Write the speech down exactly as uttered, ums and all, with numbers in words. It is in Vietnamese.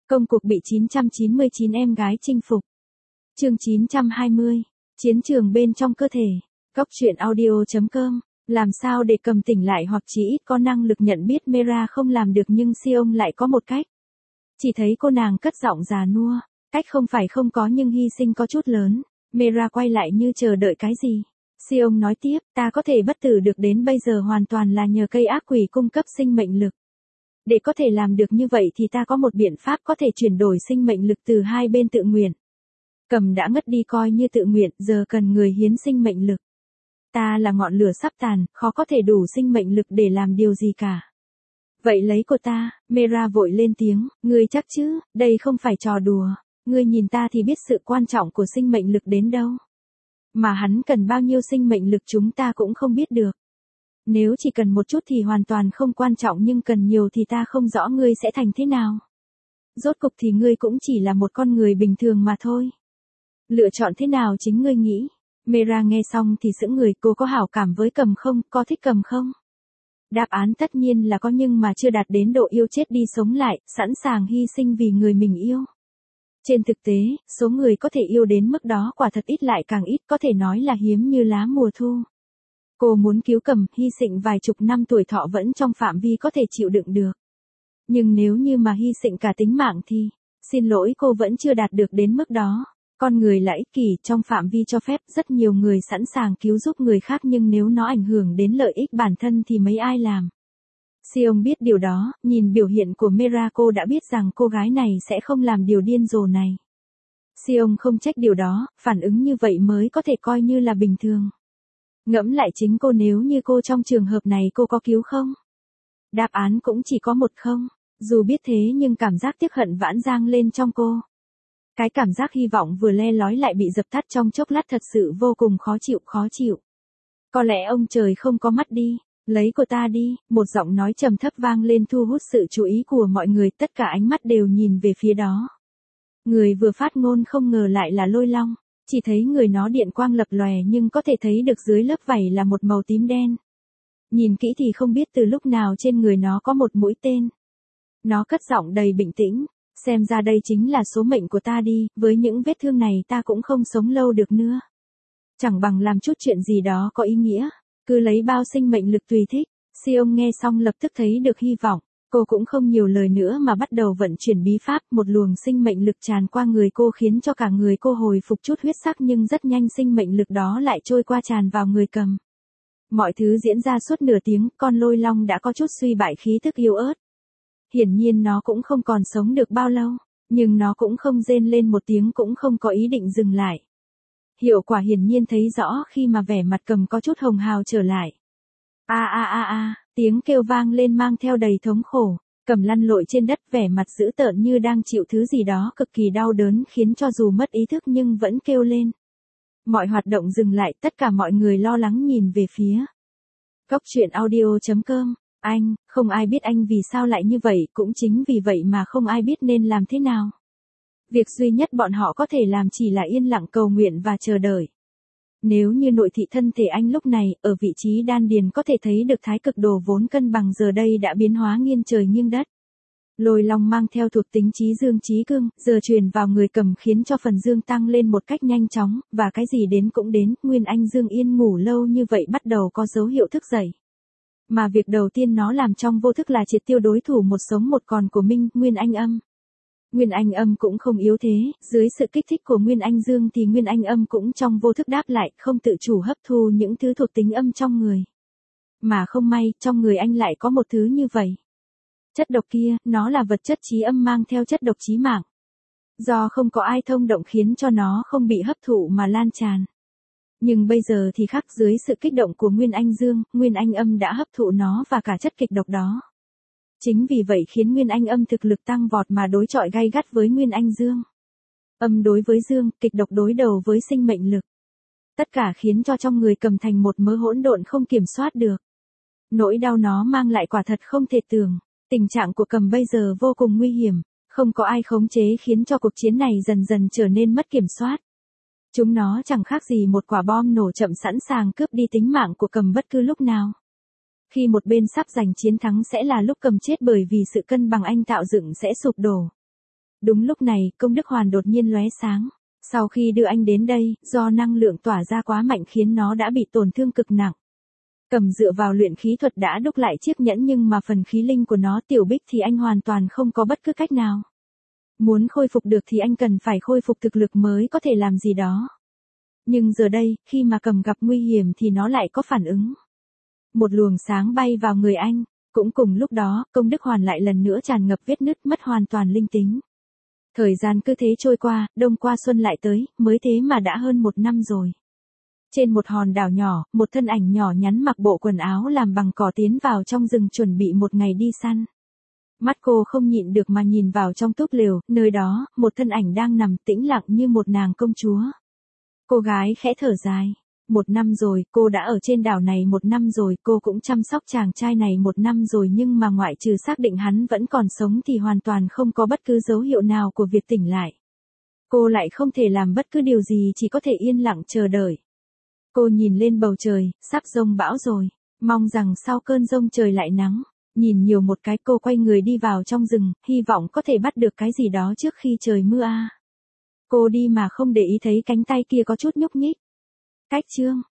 Công cuộc bị chín trăm chín mươi chín em gái chinh phục. Chương chín trăm hai mươi. Chiến trường bên trong cơ thể. Góc truyện audio chấm com. Làm sao để Cầm tỉnh lại hoặc chỉ ít có năng lực nhận biết Mera không làm được, nhưng Seong lại có một cách. Chỉ thấy cô nàng cất giọng già nua. Cách không phải không có nhưng hy sinh có chút lớn. Mera quay lại như chờ đợi cái gì. Seong nói tiếp, ta có thể bất tử được đến bây giờ hoàn toàn là nhờ cây ác quỷ cung cấp sinh mệnh lực. Để có thể làm được như vậy thì ta có một biện pháp có thể chuyển đổi sinh mệnh lực từ hai bên tự nguyện. Cầm đã ngất đi coi như tự nguyện, giờ cần người hiến sinh mệnh lực. Ta là ngọn lửa sắp tàn, khó có thể đủ sinh mệnh lực để làm điều gì cả. Vậy lấy cô ta, Mera vội lên tiếng, ngươi chắc chứ, đây không phải trò đùa, ngươi nhìn ta thì biết sự quan trọng của sinh mệnh lực đến đâu. Mà hắn cần bao nhiêu sinh mệnh lực chúng ta cũng không biết được. Nếu chỉ cần một chút thì hoàn toàn không quan trọng, nhưng cần nhiều thì ta không rõ ngươi sẽ thành thế nào. Rốt cục thì ngươi cũng chỉ là một con người bình thường mà thôi. Lựa chọn thế nào chính ngươi nghĩ. Mera nghe xong thì sững người, cô có hảo cảm với Cầm không, có thích Cầm không? Đáp án tất nhiên là có, nhưng mà chưa đạt đến độ yêu chết đi sống lại, sẵn sàng hy sinh vì người mình yêu. Trên thực tế, số người có thể yêu đến mức đó quả thật ít lại càng ít, có thể nói là hiếm như lá mùa thu. Cô muốn cứu Cầm, hy sinh vài chục năm tuổi thọ vẫn trong phạm vi có thể chịu đựng được. Nhưng nếu như mà hy sinh cả tính mạng thì, xin lỗi, cô vẫn chưa đạt được đến mức đó. Con người là ích kỷ, trong phạm vi cho phép, rất nhiều người sẵn sàng cứu giúp người khác, nhưng nếu nó ảnh hưởng đến lợi ích bản thân thì mấy ai làm. Seong biết điều đó, nhìn biểu hiện của Mera cô đã biết rằng cô gái này sẽ không làm điều điên rồ này. Seong không trách điều đó, phản ứng như vậy mới có thể coi như là bình thường. Ngẫm lại chính cô, nếu như cô trong trường hợp này cô có cứu không? Đáp án cũng chỉ có một không. Dù biết thế nhưng cảm giác tiếc hận vãn dang lên trong cô. Cái cảm giác hy vọng vừa le lói lại bị dập tắt trong chốc lát, thật sự vô cùng khó chịu, khó chịu. Có lẽ ông trời không có mắt đi, lấy cô ta đi, một giọng nói trầm thấp vang lên thu hút sự chú ý của mọi người, tất cả ánh mắt đều nhìn về phía đó. Người vừa phát ngôn không ngờ lại là Lôi Long, chỉ thấy người nó điện quang lập lòe nhưng có thể thấy được dưới lớp vảy là một màu tím đen. Nhìn kỹ thì không biết từ lúc nào trên người nó có một mũi tên. Nó cất giọng đầy bình tĩnh. Xem ra đây chính là số mệnh của ta đi, với những vết thương này ta cũng không sống lâu được nữa. Chẳng bằng làm chút chuyện gì đó có ý nghĩa, cứ lấy bao sinh mệnh lực tùy thích. Seong nghe xong lập tức thấy được hy vọng, cô cũng không nhiều lời nữa mà bắt đầu vận chuyển bí pháp, một luồng sinh mệnh lực tràn qua người cô khiến cho cả người cô hồi phục chút huyết sắc, nhưng rất nhanh sinh mệnh lực đó lại trôi qua tràn vào người Cầm. Mọi thứ diễn ra suốt nửa tiếng, con Lôi Long đã có chút suy bại, khí thức yếu ớt. Hiển nhiên nó cũng không còn sống được bao lâu, nhưng nó cũng không rên lên một tiếng, cũng không có ý định dừng lại. Hiệu quả hiển nhiên thấy rõ khi mà vẻ mặt Cầm có chút hồng hào trở lại. A a a a, tiếng kêu vang lên mang theo đầy thống khổ, Cầm lăn lội trên đất vẻ mặt dữ tợn như đang chịu thứ gì đó cực kỳ đau đớn, khiến cho dù mất ý thức nhưng vẫn kêu lên. Mọi hoạt động dừng lại, tất cả mọi người lo lắng nhìn về phía góc truyện audio chấm com. Anh, không ai biết anh vì sao lại như vậy, cũng chính vì vậy mà không ai biết nên làm thế nào. Việc duy nhất bọn họ có thể làm chỉ là yên lặng cầu nguyện và chờ đợi. Nếu như nội thị thân thể anh lúc này, ở vị trí đan điền có thể thấy được thái cực đồ vốn cân bằng giờ đây đã biến hóa nghiêng trời nghiêng đất. Lôi Long mang theo thuộc tính trí dương trí cương, giờ truyền vào người Cầm khiến cho phần dương tăng lên một cách nhanh chóng, và cái gì đến cũng đến, Nguyên Anh Dương yên ngủ lâu như vậy bắt đầu có dấu hiệu thức dậy. Mà việc đầu tiên nó làm trong vô thức là triệt tiêu đối thủ một sống một còn của Minh, Nguyên Anh Âm. Nguyên Anh Âm cũng không yếu thế, dưới sự kích thích của Nguyên Anh Dương thì Nguyên Anh Âm cũng trong vô thức đáp lại, không tự chủ hấp thu những thứ thuộc tính âm trong người. Mà không may, trong người anh lại có một thứ như vậy. Chất độc kia, nó là vật chất trí âm mang theo chất độc chí mạng. Do không có ai thông động khiến cho nó không bị hấp thụ mà lan tràn. Nhưng bây giờ thì khác, dưới sự kích động của Nguyên Anh Dương, Nguyên Anh Âm đã hấp thụ nó và cả chất kịch độc đó. Chính vì vậy khiến Nguyên Anh Âm thực lực tăng vọt mà đối chọi gay gắt với Nguyên Anh Dương. Âm đối với dương, kịch độc đối đầu với sinh mệnh lực. Tất cả khiến cho trong người Cầm thành một mớ hỗn độn không kiểm soát được. Nỗi đau nó mang lại quả thật không thể tưởng. Tình trạng của Cầm bây giờ vô cùng nguy hiểm, không có ai khống chế khiến cho cuộc chiến này dần dần trở nên mất kiểm soát. Chúng nó chẳng khác gì một quả bom nổ chậm sẵn sàng cướp đi tính mạng của Cầm bất cứ lúc nào. Khi một bên sắp giành chiến thắng sẽ là lúc Cầm chết, bởi vì sự cân bằng anh tạo dựng sẽ sụp đổ. Đúng lúc này, công đức hoàn đột nhiên lóe sáng. Sau khi đưa anh đến đây, do năng lượng tỏa ra quá mạnh khiến nó đã bị tổn thương cực nặng. Cầm dựa vào luyện khí thuật đã đúc lại chiếc nhẫn nhưng mà phần khí linh của nó Tiểu Bích thì anh hoàn toàn không có bất cứ cách nào. Muốn khôi phục được thì anh cần phải khôi phục thực lực mới có thể làm gì đó. Nhưng giờ đây, khi mà Cầm gặp nguy hiểm thì nó lại có phản ứng. Một luồng sáng bay vào người anh. Cũng cùng lúc đó, công đức hoàn lại lần nữa tràn ngập vết nứt, mất hoàn toàn linh tính. Thời gian cứ thế trôi qua, đông qua xuân lại tới, mới thế mà đã hơn một năm rồi. Trên một hòn đảo nhỏ, một thân ảnh nhỏ nhắn mặc bộ quần áo làm bằng cỏ tiến vào trong rừng chuẩn bị một ngày đi săn. Mắt cô không nhịn được mà nhìn vào trong túp lều, nơi đó, một thân ảnh đang nằm tĩnh lặng như một nàng công chúa. Cô gái khẽ thở dài. Một năm rồi, cô đã ở trên đảo này một năm rồi, cô cũng chăm sóc chàng trai này một năm rồi nhưng mà ngoại trừ xác định hắn vẫn còn sống thì hoàn toàn không có bất cứ dấu hiệu nào của việc tỉnh lại. Cô lại không thể làm bất cứ điều gì, chỉ có thể yên lặng chờ đợi. Cô nhìn lên bầu trời, sắp giông bão rồi, mong rằng sau cơn giông trời lại nắng. Nhìn nhiều một cái, cô quay người đi vào trong rừng, hy vọng có thể bắt được cái gì đó trước khi trời mưa a. Cô đi mà không để ý thấy cánh tay kia có chút nhúc nhích. Cách chương